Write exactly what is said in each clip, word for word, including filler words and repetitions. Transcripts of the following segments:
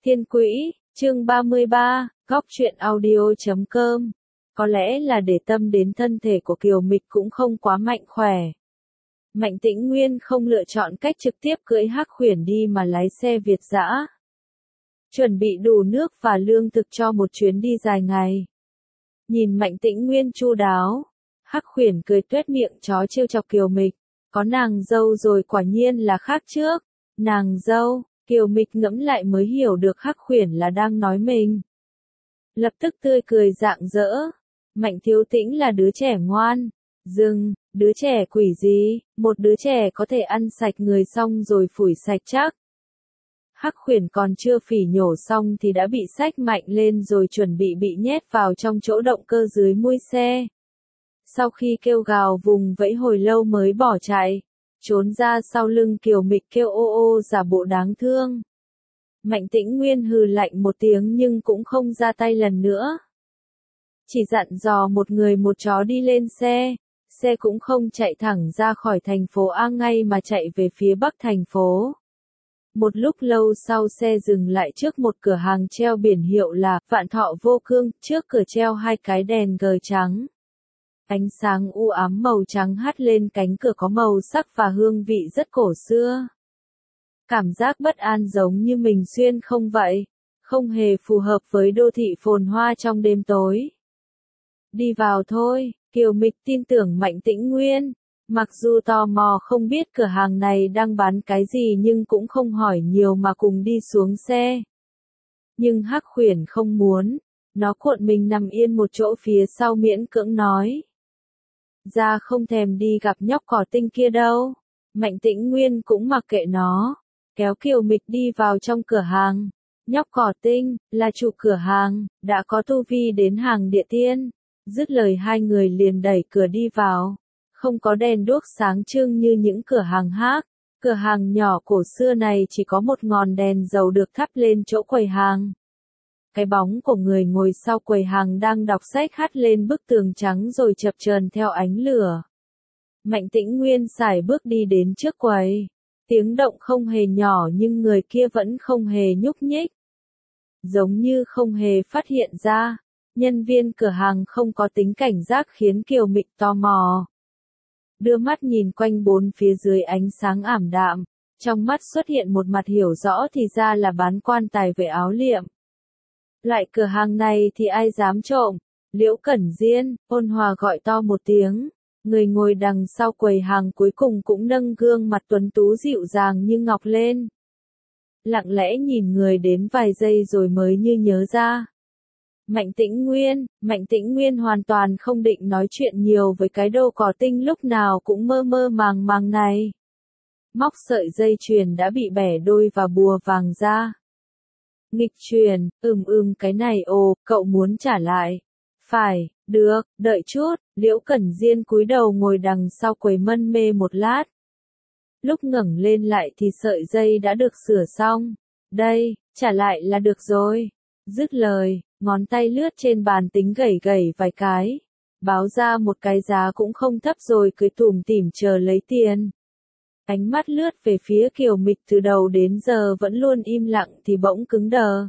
Thiên Quỹ, chương ba mươi ba, góc truyện audio chấm com. Có lẽ là để tâm đến thân thể của Kiều Mịch cũng không quá mạnh khỏe. Mạnh Tĩnh Nguyên không lựa chọn cách trực tiếp cưỡi Hắc Khuyển đi mà lái xe Việt dã. Chuẩn bị đủ nước và lương thực cho một chuyến đi dài ngày. Nhìn Mạnh Tĩnh Nguyên chu đáo, Hắc Khuyển cười tuét miệng chó trêu chọc Kiều Mịch. Có nàng dâu rồi quả nhiên là khác trước. Nàng dâu, Kiều Mịch ngẫm lại mới hiểu được Hắc Khuyển là đang nói mình. Lập tức tươi cười rạng rỡ. Mạnh Thiếu Tĩnh là đứa trẻ ngoan. Dừng, đứa trẻ quỷ gì, một đứa trẻ có thể ăn sạch người xong rồi phủi sạch chắc. Hắc Khuyển còn chưa phỉ nhổ xong thì đã bị xách mạnh lên rồi chuẩn bị bị nhét vào trong chỗ động cơ dưới mui xe. Sau khi kêu gào vùng vẫy hồi lâu mới bỏ chạy, trốn ra sau lưng Kiều Mịch kêu ô ô giả bộ đáng thương. Mạnh Tĩnh Nguyên hừ lạnh một tiếng nhưng cũng không ra tay lần nữa. Chỉ dặn dò một người một chó đi lên xe, xe cũng không chạy thẳng ra khỏi thành phố A ngay mà chạy về phía bắc thành phố. Một lúc lâu sau xe dừng lại trước một cửa hàng treo biển hiệu là Vạn Thọ Vô Cương, trước cửa treo hai cái đèn gờ trắng. Ánh sáng u ám màu trắng hắt lên cánh cửa có màu sắc và hương vị rất cổ xưa. Cảm giác bất an giống như mình xuyên không vậy, không hề phù hợp với đô thị phồn hoa trong đêm tối. Đi vào thôi, Kiều Mịch tin tưởng Mạnh Tĩnh Nguyên. Mặc dù tò mò không biết cửa hàng này đang bán cái gì nhưng cũng không hỏi nhiều mà cùng đi xuống xe. Nhưng Hắc Khuyển không muốn, nó cuộn mình nằm yên một chỗ phía sau miễn cưỡng nói. Ra không thèm đi gặp nhóc cỏ tinh kia đâu. Mạnh Tĩnh Nguyên cũng mặc kệ nó, kéo Kiều Mịch đi vào trong cửa hàng. Nhóc cỏ tinh, là chủ cửa hàng, đã có tu vi đến hàng địa tiên. Dứt lời hai người liền đẩy cửa đi vào. Không có đèn đuốc sáng trưng như những cửa hàng khác. Cửa hàng nhỏ cổ xưa này chỉ có một ngọn đèn dầu được thắp lên chỗ quầy hàng. Cái bóng của người ngồi sau quầy hàng đang đọc sách hắt lên bức tường trắng rồi chập chờn theo ánh lửa. Mạnh Tĩnh Nguyên sải bước đi đến trước quầy. Tiếng động không hề nhỏ nhưng người kia vẫn không hề nhúc nhích. Giống như không hề phát hiện ra. Nhân viên cửa hàng không có tính cảnh giác khiến Kiều Mịch tò mò. Đưa mắt nhìn quanh bốn phía dưới ánh sáng ảm đạm. Trong mắt xuất hiện một mặt hiểu rõ thì ra là bán quan tài về áo liệm. Loại cửa hàng này thì ai dám trộm. Liễu Cẩn Diên, ôn hòa gọi to một tiếng. Người ngồi đằng sau quầy hàng cuối cùng cũng nâng gương mặt tuấn tú dịu dàng như ngọc lên. Lặng lẽ nhìn người đến vài giây rồi mới như nhớ ra. Mạnh Tĩnh Nguyên, Mạnh Tĩnh Nguyên hoàn toàn không định nói chuyện nhiều với cái đồ cỏ tinh lúc nào cũng mơ mơ màng màng này. Móc sợi dây chuyền đã bị bẻ đôi và bùa vàng ra. Nghịch chuyền, ừm ừm cái này ồ, cậu muốn trả lại. Phải, được, đợi chút, Liễu Cẩn Diên cúi đầu ngồi đằng sau quầy mân mê một lát. Lúc ngẩng lên lại thì sợi dây đã được sửa xong. Đây, trả lại là được rồi. Dứt lời, ngón tay lướt trên bàn tính gẩy gẩy vài cái. Báo ra một cái giá cũng không thấp rồi cười tủm tỉm chờ lấy tiền. Ánh mắt lướt về phía Kiều Mịch từ đầu đến giờ vẫn luôn im lặng thì bỗng cứng đờ.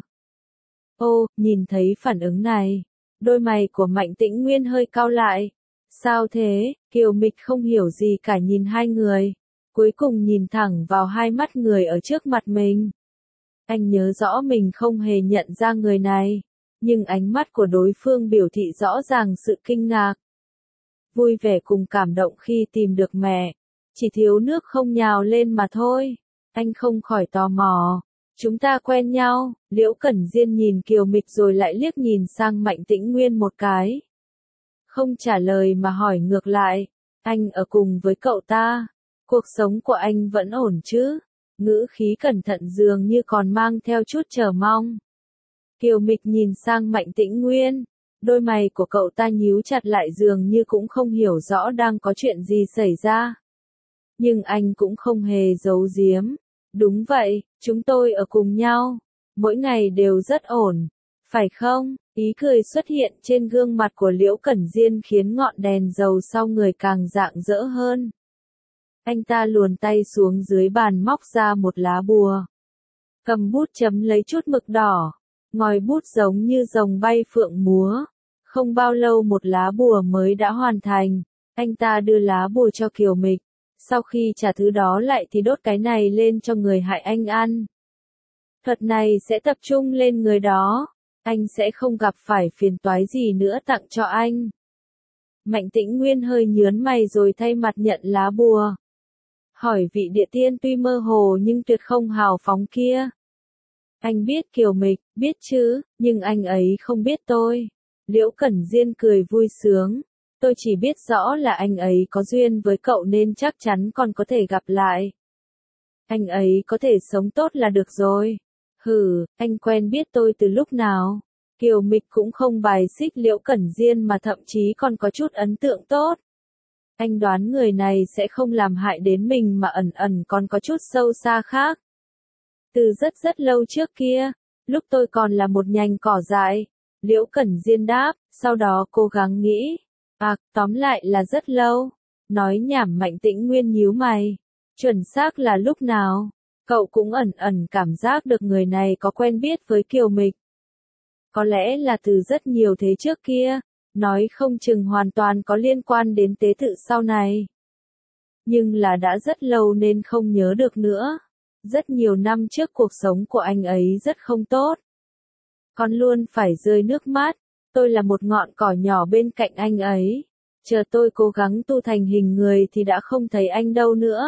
Ô, nhìn thấy phản ứng này, đôi mày của Mạnh Tĩnh Nguyên hơi cau lại. Sao thế? Kiều Mịch không hiểu gì cả nhìn hai người. Cuối cùng nhìn thẳng vào hai mắt người ở trước mặt mình. Anh nhớ rõ mình không hề nhận ra người này. Nhưng ánh mắt của đối phương biểu thị rõ ràng sự kinh ngạc. Vui vẻ cùng cảm động khi tìm được mẹ. Chỉ thiếu nước không nhào lên mà thôi. Anh không khỏi tò mò. Chúng ta quen nhau. Liễu Cẩn Diên nhìn Kiều Mịch rồi lại liếc nhìn sang Mạnh Tĩnh Nguyên một cái. Không trả lời mà hỏi ngược lại. Anh ở cùng với cậu ta. Cuộc sống của anh vẫn ổn chứ? Ngữ khí cẩn thận dường như còn mang theo chút chờ mong. Kiều Mịch nhìn sang Mạnh Tĩnh Nguyên. Đôi mày của cậu ta nhíu chặt lại dường như cũng không hiểu rõ đang có chuyện gì xảy ra. Nhưng anh cũng không hề giấu giếm. Đúng vậy, chúng tôi ở cùng nhau. Mỗi ngày đều rất ổn. Phải không? Ý cười xuất hiện trên gương mặt của Liễu Cẩn Diên khiến ngọn đèn dầu sau người càng rạng rỡ hơn. Anh ta luồn tay xuống dưới bàn móc ra một lá bùa. cầm bút chấm lấy chút mực đỏ, ngòi bút giống như rồng bay phượng múa. Không bao lâu một lá bùa mới đã hoàn thành, anh ta đưa lá bùa cho Kiều Mịch, sau khi trả thứ đó lại thì đốt cái này lên cho người hại anh ăn. Thuật này sẽ tập trung lên người đó, anh sẽ không gặp phải phiền toái gì nữa tặng cho anh. Mạnh Tĩnh Nguyên hơi nhớn mày rồi thay mặt nhận lá bùa. Hỏi vị địa tiên tuy mơ hồ nhưng tuyệt không hào phóng kia. Anh biết Kiều Mịch, biết chứ, nhưng anh ấy không biết tôi. Liễu Cẩn Diên cười vui sướng. Tôi chỉ biết rõ là anh ấy có duyên với cậu nên chắc chắn còn có thể gặp lại. Anh ấy có thể sống tốt là được rồi. Hừ, anh quen biết tôi từ lúc nào? Kiều Mịch cũng không bài xích Liễu Cẩn Diên mà thậm chí còn có chút ấn tượng tốt. Anh đoán người này sẽ không làm hại đến mình mà ẩn ẩn còn có chút sâu xa khác. Từ rất rất lâu trước kia, lúc tôi còn là một nhành cỏ dại, Liễu Cẩn Diên đáp, sau đó cố gắng nghĩ. À, tóm lại là rất lâu. Nói nhảm. Mạnh Tĩnh Nguyên nhíu mày. Chuẩn xác là lúc nào? Cậu cũng ẩn ẩn cảm giác được người này có quen biết với Kiều Mịch. Có lẽ là từ rất nhiều thế trước kia, nói không chừng hoàn toàn có liên quan đến tế tự sau này. Nhưng là đã rất lâu nên không nhớ được nữa. Rất nhiều năm trước cuộc sống của anh ấy rất không tốt. Con luôn phải rơi nước mắt. Tôi là một ngọn cỏ nhỏ bên cạnh anh ấy. Chờ tôi cố gắng tu thành hình người thì đã không thấy anh đâu nữa.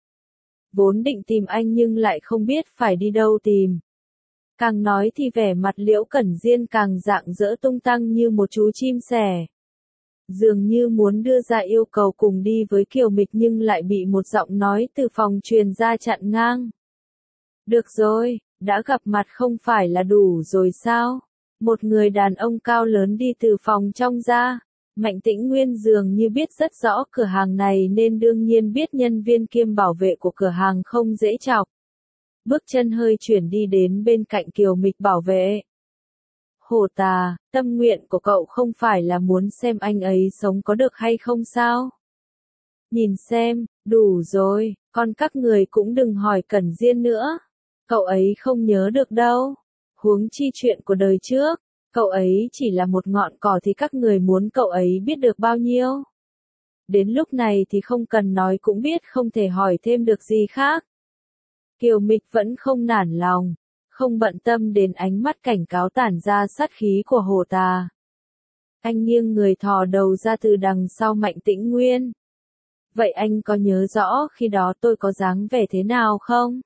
Vốn định tìm anh nhưng lại không biết phải đi đâu tìm. Càng nói thì vẻ mặt Liễu Cẩn Diên càng rạng rỡ tung tăng như một chú chim sẻ. Dường như muốn đưa ra yêu cầu cùng đi với Kiều Mịch nhưng lại bị một giọng nói từ phòng truyền ra chặn ngang. Được rồi, đã gặp mặt không phải là đủ rồi sao? Một người đàn ông cao lớn đi từ phòng trong ra. Mạnh Tĩnh Nguyên dường như biết rất rõ cửa hàng này nên đương nhiên biết nhân viên kiêm bảo vệ của cửa hàng không dễ chọc. Bước chân hơi chuyển đi đến bên cạnh Kiều Mịch bảo vệ. Hồ Tà, tâm nguyện của cậu không phải là muốn xem anh ấy sống có được hay không sao? Nhìn xem, đủ rồi, còn các người cũng đừng hỏi Cẩn Diên nữa. Cậu ấy không nhớ được đâu. Huống chi chuyện của đời trước, cậu ấy chỉ là một ngọn cỏ thì các người muốn cậu ấy biết được bao nhiêu. Đến lúc này thì không cần nói cũng biết không thể hỏi thêm được gì khác. Kiều Mịch vẫn không nản lòng, không bận tâm đến ánh mắt cảnh cáo tản ra sát khí của Hồ Tà. Anh nghiêng người thò đầu ra từ đằng sau Mạnh Tĩnh Nguyên. Vậy anh có nhớ rõ khi đó tôi có dáng vẻ thế nào không?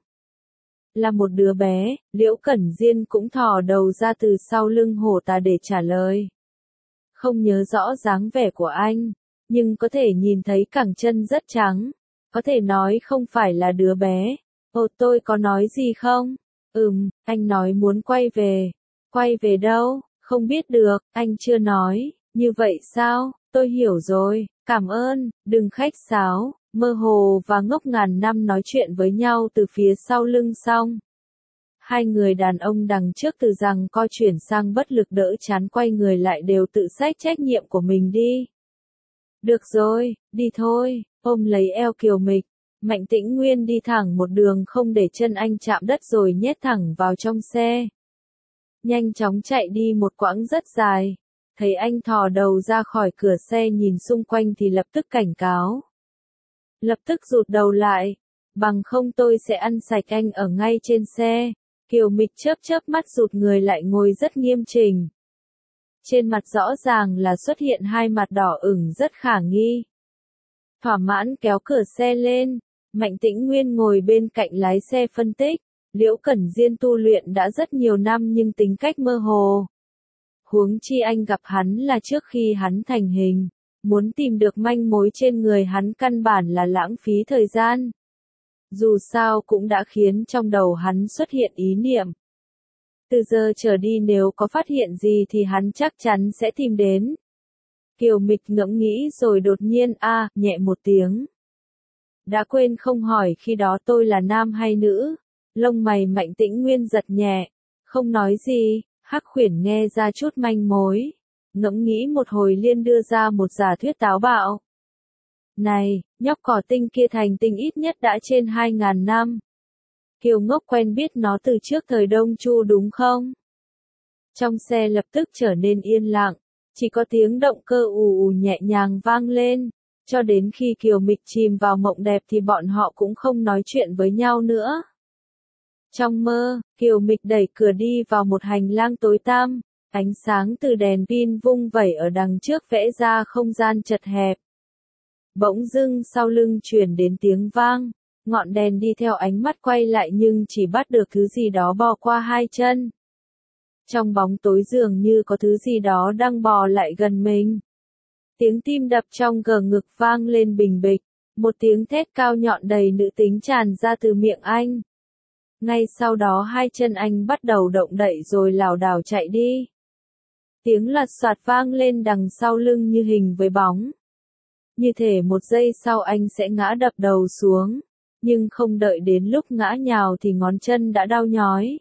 Là một đứa bé, Liễu Cẩn Diên cũng thò đầu ra từ sau lưng Hồ Tà để trả lời. Không nhớ rõ dáng vẻ của anh, nhưng có thể nhìn thấy cẳng chân rất trắng, có thể nói không phải là đứa bé. Ồ, tôi có nói gì không? Ừm, anh nói muốn quay về. Quay về đâu? Không biết được, anh chưa nói. Như vậy sao? Tôi hiểu rồi, cảm ơn, đừng khách sáo. Mơ hồ và ngốc ngàn năm nói chuyện với nhau từ phía sau lưng xong. Hai người đàn ông đằng trước từ rằng coi chuyển sang bất lực đỡ chán quay người lại đều tự xách trách nhiệm của mình đi. Được rồi, đi thôi, ôm lấy eo Kiều Mịch. Mạnh Tĩnh Nguyên đi thẳng một đường không để chân anh chạm đất rồi nhét thẳng vào trong xe. Nhanh chóng chạy đi một quãng rất dài. Thấy anh thò đầu ra khỏi cửa xe nhìn xung quanh thì lập tức cảnh cáo. Lập tức rụt đầu lại, bằng không tôi sẽ ăn sạch anh ở ngay trên xe. Kiều Mịch chớp chớp mắt rụt người lại ngồi rất nghiêm chỉnh. Trên mặt rõ ràng là xuất hiện hai mặt đỏ ửng rất khả nghi. Thỏa mãn kéo cửa xe lên, Mạnh Tĩnh Nguyên ngồi bên cạnh lái xe phân tích. Liễu Cẩn Diên tu luyện đã rất nhiều năm nhưng tính cách mơ hồ. Huống chi anh gặp hắn là trước khi hắn thành hình. Muốn tìm được manh mối trên người hắn căn bản là lãng phí thời gian. Dù sao cũng đã khiến trong đầu hắn xuất hiện ý niệm. Từ giờ trở đi nếu có phát hiện gì thì hắn chắc chắn sẽ tìm đến. Kiều Mịch ngẫm nghĩ rồi đột nhiên a à, nhẹ một tiếng. Đã quên không hỏi khi đó tôi là nam hay nữ. Lông mày Mạnh Tĩnh Nguyên giật nhẹ. Không nói gì, Hắc Khuyển nghe ra chút manh mối. Ngẫm nghĩ một hồi liền đưa ra một giả thuyết táo bạo. Này, nhóc cỏ tinh kia thành tinh ít nhất đã trên hai ngàn năm. Kiều Ngốc quen biết nó từ trước thời Đông Chu đúng không? Trong xe lập tức trở nên yên lặng, chỉ có tiếng động cơ ù ù nhẹ nhàng vang lên, cho đến khi Kiều Mịch chìm vào mộng đẹp thì bọn họ cũng không nói chuyện với nhau nữa. Trong mơ, Kiều Mịch đẩy cửa đi vào một hành lang tối tăm, ánh sáng từ đèn pin vung vẩy ở đằng trước vẽ ra không gian chật hẹp. Bỗng dưng sau lưng truyền đến tiếng vang, ngọn đèn đi theo ánh mắt quay lại nhưng chỉ bắt được thứ gì đó bò qua hai chân. Trong bóng tối dường như có thứ gì đó đang bò lại gần mình. Tiếng tim đập trong gờ ngực vang lên bình bịch, một tiếng thét cao nhọn đầy nữ tính tràn ra từ miệng anh. Ngay sau đó hai chân anh bắt đầu động đậy rồi lảo đảo chạy đi. Tiếng lật soạt vang lên đằng sau lưng như hình với bóng. Như thể một giây sau anh sẽ ngã đập đầu xuống, nhưng không đợi đến lúc ngã nhào thì ngón chân đã đau nhói.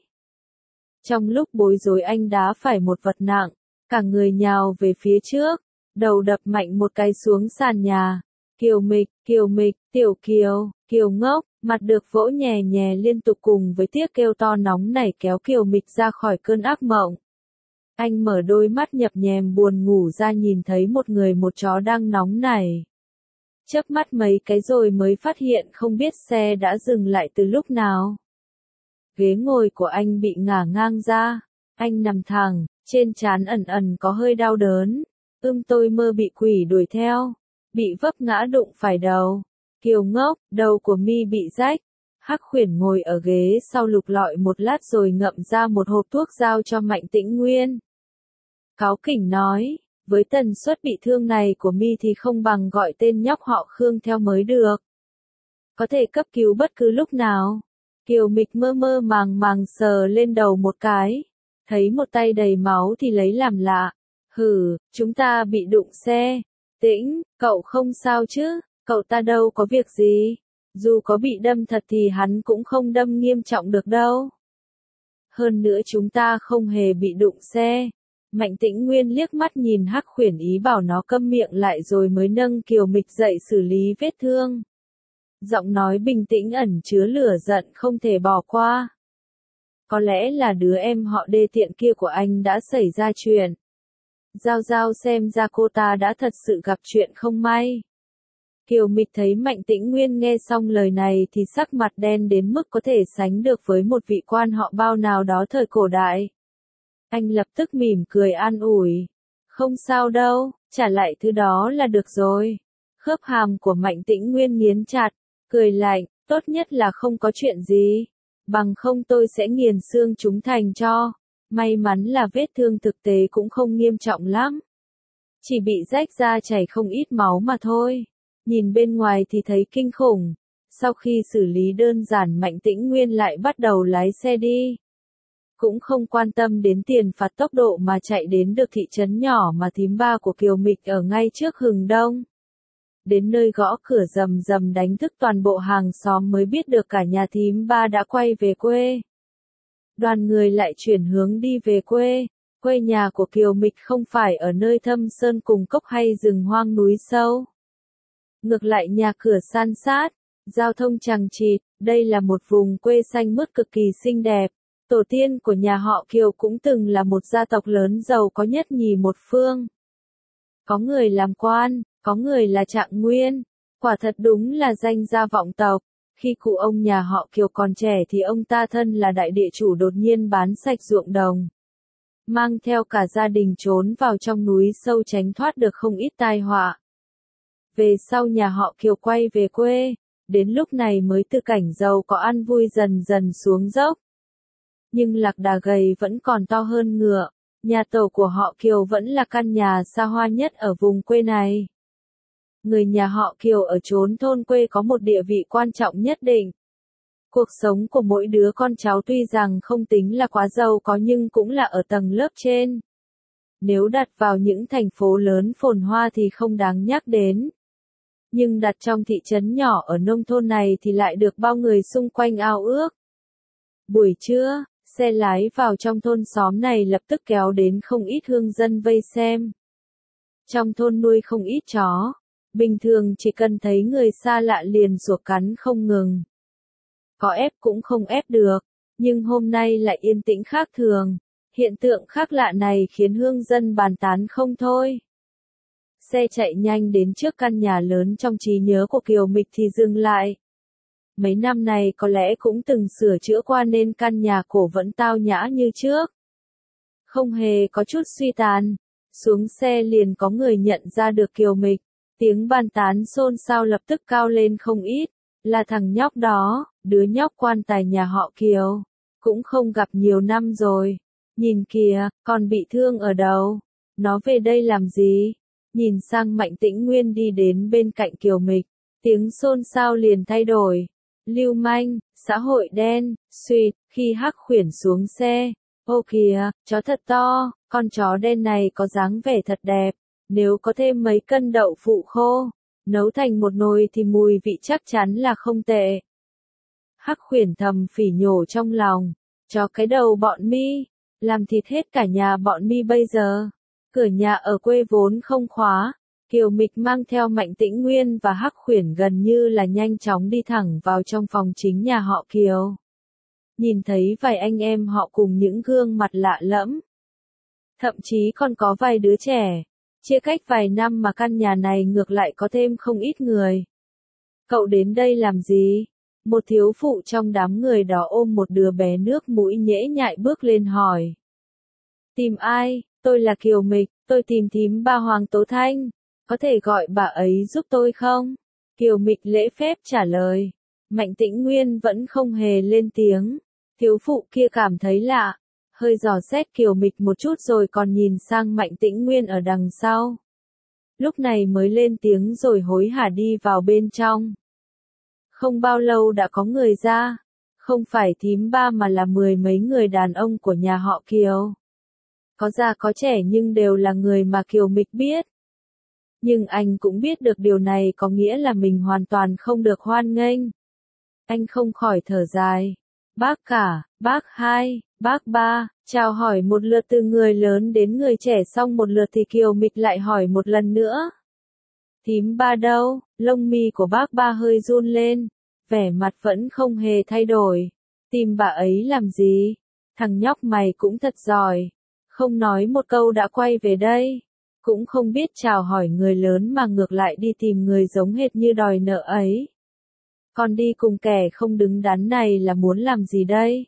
Trong lúc bối rối anh đá phải một vật nặng, cả người nhào về phía trước, đầu đập mạnh một cái xuống sàn nhà. Kiều Mịch, Kiều Mịch, Tiểu Kiều, Kiều Ngốc, mặt được vỗ nhè nhè liên tục cùng với tiếng kêu to nóng nảy kéo Kiều Mịch ra khỏi cơn ác mộng. Anh mở đôi mắt nhập nhèm buồn ngủ ra nhìn thấy một người một chó đang nóng nảy. Chớp mắt mấy cái rồi mới phát hiện không biết xe đã dừng lại từ lúc nào. Ghế ngồi của anh bị ngả ngang ra, anh nằm thẳng, trên trán ẩn ẩn có hơi đau đớn. Ưm tôi mơ bị quỷ đuổi theo, bị vấp ngã đụng phải đầu. Kiều Ngốc, đầu của mi bị rách. Hắc Khuyển ngồi ở ghế sau lục lọi một lát rồi ngậm ra một hộp thuốc giao cho Mạnh Tĩnh Nguyên. Cáu kỉnh nói, với tần suất bị thương này của mi thì không bằng gọi tên nhóc họ Khương theo mới được. Có thể cấp cứu bất cứ lúc nào. Kiều Mịch mơ mơ màng màng sờ lên đầu một cái, thấy một tay đầy máu thì lấy làm lạ. Hừ, chúng ta bị đụng xe. Tĩnh, cậu không sao chứ, cậu ta đâu có việc gì. Dù có bị đâm thật thì hắn cũng không đâm nghiêm trọng được đâu. Hơn nữa chúng ta không hề bị đụng xe. Mạnh Tĩnh Nguyên liếc mắt nhìn Hắc Khuyển ý bảo nó câm miệng lại rồi mới nâng Kiều Mịch dậy xử lý vết thương. Giọng nói bình tĩnh ẩn chứa lửa giận không thể bỏ qua. Có lẽ là đứa em họ đê tiện kia của anh đã xảy ra chuyện. Giao Giao xem ra cô ta đã thật sự gặp chuyện không may. Kiều Mịch thấy Mạnh Tĩnh Nguyên nghe xong lời này thì sắc mặt đen đến mức có thể sánh được với một vị quan họ bao nào đó thời cổ đại. Anh lập tức mỉm cười an ủi. Không sao đâu, trả lại thứ đó là được rồi. Khớp hàm của Mạnh Tĩnh Nguyên nghiến chặt, cười lạnh, tốt nhất là không có chuyện gì. Bằng không tôi sẽ nghiền xương chúng thành cho. May mắn là vết thương thực tế cũng không nghiêm trọng lắm. Chỉ bị rách da chảy không ít máu mà thôi. Nhìn bên ngoài thì thấy kinh khủng. Sau khi xử lý đơn giản Mạnh Tĩnh Nguyên lại bắt đầu lái xe đi. Cũng không quan tâm đến tiền phạt tốc độ mà chạy đến được thị trấn nhỏ mà thím ba của Kiều Mịch ở ngay trước Hừng Đông. Đến nơi gõ cửa rầm rầm đánh thức toàn bộ hàng xóm mới biết được cả nhà thím ba đã quay về quê. Đoàn người lại chuyển hướng đi về quê. Quê nhà của Kiều Mịch không phải ở nơi thâm sơn cùng cốc hay rừng hoang núi sâu. Ngược lại nhà cửa san sát, giao thông chằng chịt, đây là một vùng quê xanh mướt cực kỳ xinh đẹp. Tổ tiên của nhà họ Kiều cũng từng là một gia tộc lớn giàu có nhất nhì một phương. Có người làm quan, có người là trạng nguyên. Quả thật đúng là danh gia vọng tộc. Khi cụ ông nhà họ Kiều còn trẻ thì ông ta thân là đại địa chủ đột nhiên bán sạch ruộng đồng. Mang theo cả gia đình trốn vào trong núi sâu tránh thoát được không ít tai họa. Về sau nhà họ Kiều quay về quê, đến lúc này mới từ cảnh giàu có ăn vui dần dần xuống dốc. Nhưng lạc đà gầy vẫn còn to hơn ngựa, nhà tổ của họ Kiều vẫn là căn nhà xa hoa nhất ở vùng quê này. Người nhà họ Kiều ở chốn thôn quê có một địa vị quan trọng nhất định. Cuộc sống của mỗi đứa con cháu tuy rằng không tính là quá giàu có nhưng cũng là ở tầng lớp trên. Nếu đặt vào những thành phố lớn phồn hoa thì không đáng nhắc đến. Nhưng đặt trong thị trấn nhỏ ở nông thôn này thì lại được bao người xung quanh ao ước. Buổi trưa, xe lái vào trong thôn xóm này lập tức kéo đến không ít hương dân vây xem. Trong thôn nuôi không ít chó. Bình thường chỉ cần thấy người xa lạ liền sủa cắn không ngừng. có ép cũng không ép được. Nhưng hôm nay lại yên tĩnh khác thường. Hiện tượng khác lạ này khiến hương dân bàn tán không thôi. Xe chạy nhanh đến trước căn nhà lớn trong trí nhớ của Kiều Mịch thì dừng lại. Mấy năm này có lẽ cũng từng sửa chữa qua nên căn nhà cổ vẫn tao nhã như trước. Không hề có chút suy tàn. Xuống xe liền có người nhận ra được Kiều Mịch. Tiếng bàn tán xôn xao lập tức cao lên không ít. Là thằng nhóc đó, đứa nhóc quan tài nhà họ Kiều. Cũng không gặp nhiều năm rồi. Nhìn kìa, còn bị thương ở đầu. Nó về đây làm gì? Nhìn sang Mạnh Tĩnh Nguyên đi đến bên cạnh Kiều Mịch. Tiếng xôn xao liền thay đổi. Lưu manh, xã hội đen, suýt, khi Hắc Khuyển xuống xe. Ô kìa, chó thật to, con chó đen này có dáng vẻ thật đẹp. Nếu có thêm mấy cân đậu phụ khô, nấu thành một nồi thì mùi vị chắc chắn là không tệ. Hắc Khuyển thầm phỉ nhổ trong lòng. Chó cái đầu bọn mi, làm thịt hết cả nhà bọn mi bây giờ. Cửa nhà ở quê vốn không khóa. Kiều Mịch mang theo Mạnh Tĩnh Nguyên và Hắc Khuyển gần như là nhanh chóng đi thẳng vào trong phòng chính nhà họ Kiều. Nhìn thấy vài anh em họ cùng những gương mặt lạ lẫm. Thậm chí còn có vài đứa trẻ. Chia cách vài năm mà căn nhà này ngược lại có thêm không ít người. Cậu đến đây làm gì? Một thiếu phụ trong đám người đó ôm một đứa bé nước mũi nhễ nhại bước lên hỏi. Tìm ai? Tôi là Kiều Mịch, tôi tìm thím bà Hoàng Tố Thanh. Có thể gọi bà ấy giúp tôi không? Kiều Mịch lễ phép trả lời. Mạnh Tĩnh Nguyên vẫn không hề lên tiếng. Thiếu phụ kia cảm thấy lạ. Hơi dò xét Kiều Mịch một chút rồi còn nhìn sang Mạnh Tĩnh Nguyên ở đằng sau. Lúc này mới lên tiếng rồi hối hả đi vào bên trong. Không bao lâu đã có người ra. Không phải thím ba mà là mười mấy người đàn ông của nhà họ Kiều. Có già có trẻ nhưng đều là người mà Kiều Mịch biết. Nhưng anh cũng biết được điều này có nghĩa là mình hoàn toàn không được hoan nghênh. Anh không khỏi thở dài. Bác cả, bác hai, bác ba, chào hỏi một lượt từ người lớn đến người trẻ xong một lượt thì Kiều Mịch lại hỏi một lần nữa. Thím ba đâu? Lông mi của bác ba hơi run lên. Vẻ mặt vẫn không hề thay đổi. Tìm bà ấy làm gì? Thằng nhóc mày cũng thật giỏi. Không nói một câu đã quay về đây. Cũng không biết chào hỏi người lớn mà ngược lại đi tìm người giống hệt như đòi nợ ấy. Còn đi cùng kẻ không đứng đắn này là muốn làm gì đây?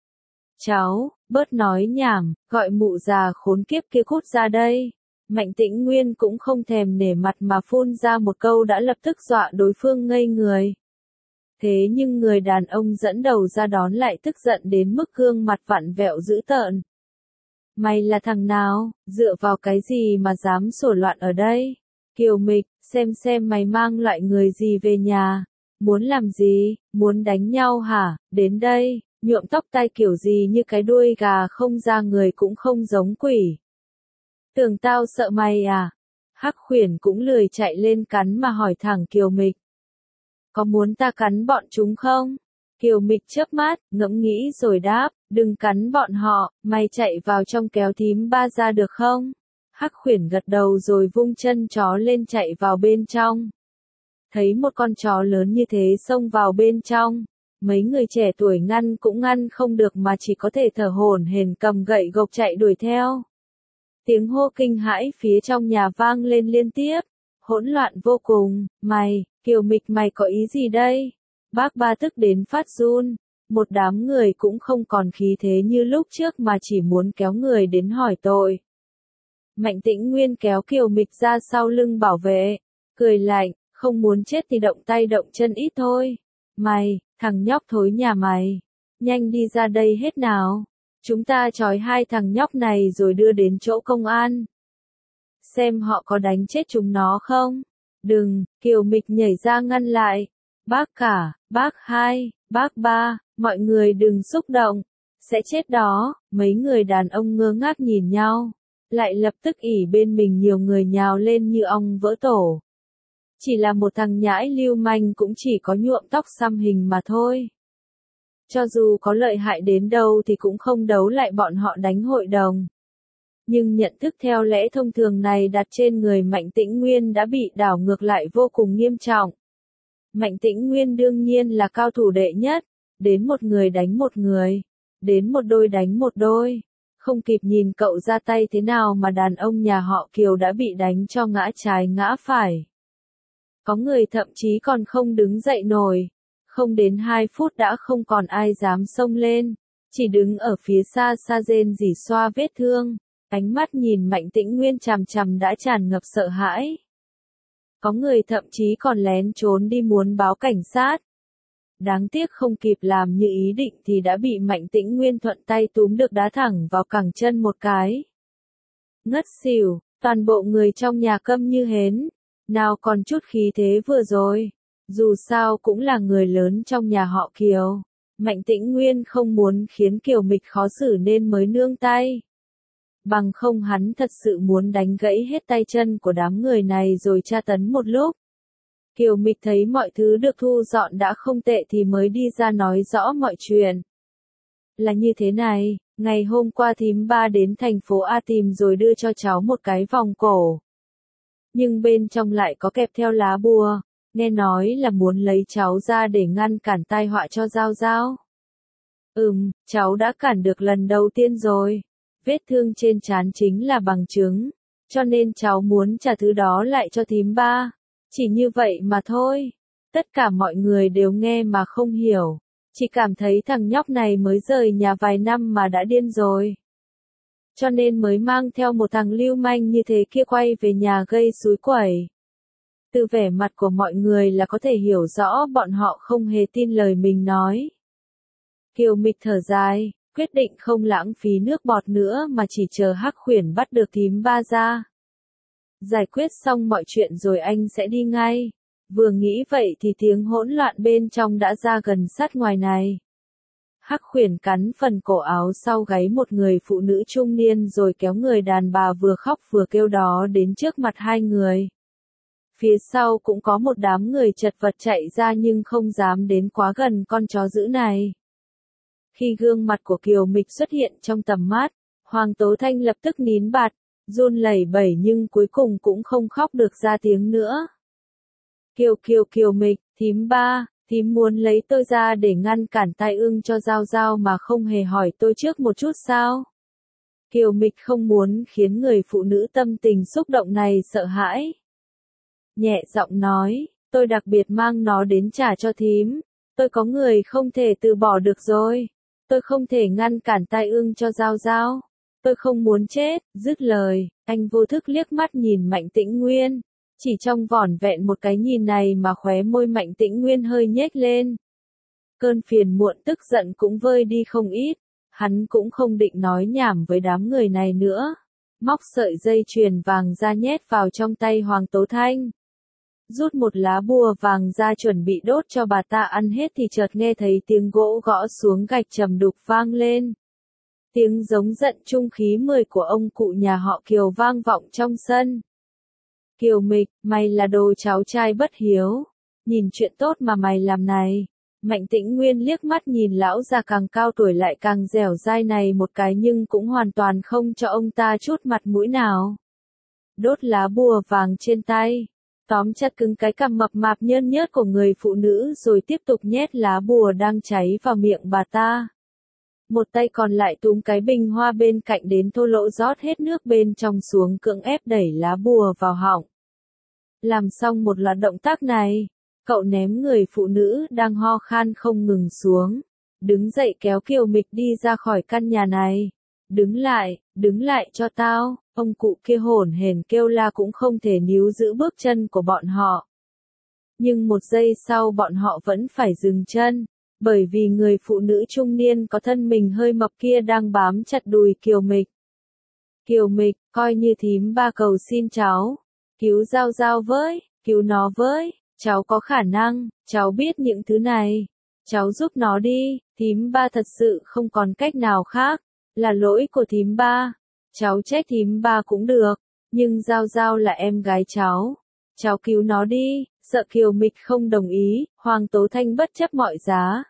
Cháu, bớt nói nhảm, gọi mụ già khốn kiếp kia cút ra đây. Mạnh Tĩnh Nguyên cũng không thèm nể mặt mà phun ra một câu đã lập tức dọa đối phương ngây người. Thế nhưng người đàn ông dẫn đầu ra đón lại tức giận đến mức gương mặt vặn vẹo dữ tợn. Mày là thằng nào, dựa vào cái gì mà dám sổ loạn ở đây? Kiều Mịch, xem xem mày mang loại người gì về nhà. Muốn làm gì, muốn đánh nhau hả? Đến đây, nhuộm tóc tai kiểu gì như cái đuôi gà không ra người cũng không giống quỷ. Tưởng tao sợ mày à? Hắc Khuyển cũng lười chạy lên cắn mà hỏi thẳng Kiều Mịch. Có muốn ta cắn bọn chúng không? Kiều Mịch chớp mắt, ngẫm nghĩ rồi đáp, đừng cắn bọn họ, mày chạy vào trong kéo thím ba ra được không? Hắc Khuyển gật đầu rồi vung chân chó lên chạy vào bên trong. Thấy một con chó lớn như thế xông vào bên trong, mấy người trẻ tuổi ngăn cũng ngăn không được mà chỉ có thể thở hổn hển cầm gậy gộc chạy đuổi theo. Tiếng hô kinh hãi phía trong nhà vang lên liên tiếp, hỗn loạn vô cùng. Mày, Kiều Mịch mày có ý gì đây? Bác ba tức đến phát run, một đám người cũng không còn khí thế như lúc trước mà chỉ muốn kéo người đến hỏi tội. Mạnh Tĩnh Nguyên kéo Kiều Mịch ra sau lưng bảo vệ, cười lạnh, không muốn chết thì động tay động chân ít thôi. Mày, thằng nhóc thối nhà mày, nhanh đi ra đây hết nào. Chúng ta trói hai thằng nhóc này rồi đưa đến chỗ công an. Xem họ có đánh chết chúng nó không? Đừng, Kiều Mịch nhảy ra ngăn lại. Bác cả, bác hai, bác ba, mọi người đừng xúc động. Sẽ chết đó. Mấy người đàn ông ngơ ngác nhìn nhau. Lại lập tức ỉ bên mình nhiều người nhào lên như ong vỡ tổ. Chỉ là một thằng nhãi lưu manh cũng chỉ có nhuộm tóc xăm hình mà thôi. Cho dù có lợi hại đến đâu thì cũng không đấu lại bọn họ đánh hội đồng. Nhưng nhận thức theo lẽ thông thường này đặt trên người Mạnh Tĩnh Nguyên đã bị đảo ngược lại vô cùng nghiêm trọng. Mạnh Tĩnh Nguyên đương nhiên là cao thủ đệ nhất, đến một người đánh một người, đến một đôi đánh một đôi. Không kịp nhìn cậu ra tay thế nào mà đàn ông nhà họ Kiều đã bị đánh cho ngã trái ngã phải. Có người thậm chí còn không đứng dậy nổi. Không đến hai phút đã không còn ai dám xông lên. Chỉ đứng ở phía xa xa rên rỉ xoa vết thương. Ánh mắt nhìn Mạnh Tĩnh Nguyên chằm chằm đã tràn ngập sợ hãi. Có người thậm chí còn lén trốn đi muốn báo cảnh sát. Đáng tiếc không kịp làm như ý định thì đã bị Mạnh Tĩnh Nguyên thuận tay túm được đá thẳng vào cẳng chân một cái. Ngất xỉu, toàn bộ người trong nhà câm như hến. Nào còn chút khí thế vừa rồi. Dù sao cũng là người lớn trong nhà họ Kiều. Mạnh Tĩnh Nguyên không muốn khiến Kiều Mịch khó xử nên mới nương tay. Bằng không hắn thật sự muốn đánh gãy hết tay chân của đám người này rồi tra tấn một lúc. Kiều Mịch thấy mọi thứ được thu dọn đã không tệ thì mới đi ra nói rõ mọi chuyện. Là như thế này, ngày hôm qua thím ba đến thành phố A tìm rồi đưa cho cháu một cái vòng cổ. Nhưng bên trong lại có kẹp theo lá bùa, nghe nói là muốn lấy cháu ra để ngăn cản tai họa cho Giao Giao. Ừm, cháu đã cản được lần đầu tiên rồi. Vết thương trên trán chính là bằng chứng, cho nên cháu muốn trả thứ đó lại cho thím ba. Chỉ như vậy mà thôi. Tất cả mọi người đều nghe mà không hiểu. Chỉ cảm thấy thằng nhóc này mới rời nhà vài năm mà đã điên rồi. Cho nên mới mang theo một thằng lưu manh như thế kia quay về nhà gây xúi quẩy. Từ vẻ mặt của mọi người là có thể hiểu rõ bọn họ không hề tin lời mình nói. Kiều Mịch thở dài, quyết định không lãng phí nước bọt nữa mà chỉ chờ Hắc Khuyển bắt được thím ba ra. Giải quyết xong mọi chuyện rồi anh sẽ đi ngay. Vừa nghĩ vậy thì tiếng hỗn loạn bên trong đã ra gần sát ngoài này. Hắc Khuyển cắn phần cổ áo sau gáy một người phụ nữ trung niên rồi kéo người đàn bà vừa khóc vừa kêu đó đến trước mặt hai người. Phía sau cũng có một đám người chật vật chạy ra nhưng không dám đến quá gần con chó dữ này. Khi gương mặt của Kiều Mịch xuất hiện trong tầm mắt, Hoàng Tố Thanh lập tức nín bặt, run lẩy bẩy nhưng cuối cùng cũng không khóc được ra tiếng nữa. Kiều Kiều Kiều Mịch, thím ba, thím muốn lấy tôi ra để ngăn cản tai ương cho Giao Giao mà không hề hỏi tôi trước một chút sao? Kiều Mịch không muốn khiến người phụ nữ tâm tình xúc động này sợ hãi. Nhẹ giọng nói, tôi đặc biệt mang nó đến trả cho thím. Tôi có người không thể từ bỏ được rồi. Tôi không thể ngăn cản tai ương cho Giao Giao. Tôi không muốn chết, dứt lời, anh vô thức liếc mắt nhìn Mạnh Tĩnh Nguyên. Chỉ trong vỏn vẹn một cái nhìn này mà khóe môi Mạnh Tĩnh Nguyên hơi nhếch lên. Cơn phiền muộn tức giận cũng vơi đi không ít. Hắn cũng không định nói nhảm với đám người này nữa. Móc sợi dây chuyền vàng ra nhét vào trong tay Hoàng Tố Thanh. Rút một lá bùa vàng ra chuẩn bị đốt cho bà ta ăn hết thì chợt nghe thấy tiếng gỗ gõ xuống gạch trầm đục vang lên. Tiếng giống giận trung khí mười của ông cụ nhà họ Kiều vang vọng trong sân. Kiều Mịch, mày là đồ cháu trai bất hiếu. Nhìn chuyện tốt mà mày làm này. Mạnh Tĩnh Nguyên liếc mắt nhìn lão già càng cao tuổi lại càng dẻo dai này một cái nhưng cũng hoàn toàn không cho ông ta chút mặt mũi nào. Đốt lá bùa vàng trên tay. Tóm chặt cứng cái cằm mập mạp nhơn nhớt của người phụ nữ rồi tiếp tục nhét lá bùa đang cháy vào miệng bà ta. Một tay còn lại túm cái bình hoa bên cạnh đến thô lỗ rót hết nước bên trong xuống cưỡng ép đẩy lá bùa vào họng. Làm xong một loạt động tác này, cậu ném người phụ nữ đang ho khan không ngừng xuống. Đứng dậy kéo Kiều Mịch đi ra khỏi căn nhà này. Đứng lại, đứng lại cho tao, ông cụ kia hổn hển kêu la cũng không thể níu giữ bước chân của bọn họ. Nhưng một giây sau bọn họ vẫn phải dừng chân, bởi vì người phụ nữ trung niên có thân mình hơi mập kia đang bám chặt đùi Kiều Mịch. Kiều Mịch, coi như thím ba cầu xin cháu, cứu Giao Giao với, cứu nó với, cháu có khả năng, cháu biết những thứ này, cháu giúp nó đi, thím ba thật sự không còn cách nào khác. Là lỗi của thím ba. Cháu trách thím ba cũng được. Nhưng Giao Giao là em gái cháu. Cháu cứu nó đi. Sợ Kiều Mịch không đồng ý. Hoàng Tố Thanh bất chấp mọi giá.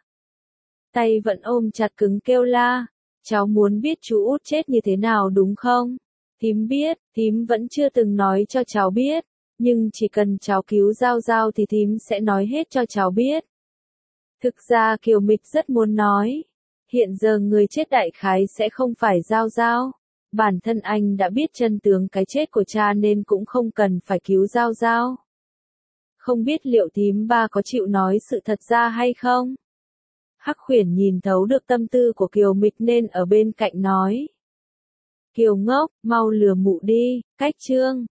Tay vẫn ôm chặt cứng kêu la. Cháu muốn biết chú út chết như thế nào đúng không? Thím biết. Thím vẫn chưa từng nói cho cháu biết. Nhưng chỉ cần cháu cứu Giao Giao thì thím sẽ nói hết cho cháu biết. Thực ra Kiều Mịch rất muốn nói. Hiện giờ người chết đại khái sẽ không phải Giao Giao. Bản thân anh đã biết chân tướng cái chết của cha nên cũng không cần phải cứu Giao Giao. Không biết liệu thím ba có chịu nói sự thật ra hay không? Hắc Khuyển nhìn thấu được tâm tư của Kiều Mịch nên ở bên cạnh nói. Kiều ngốc, mau lừa mụ đi, cách chương.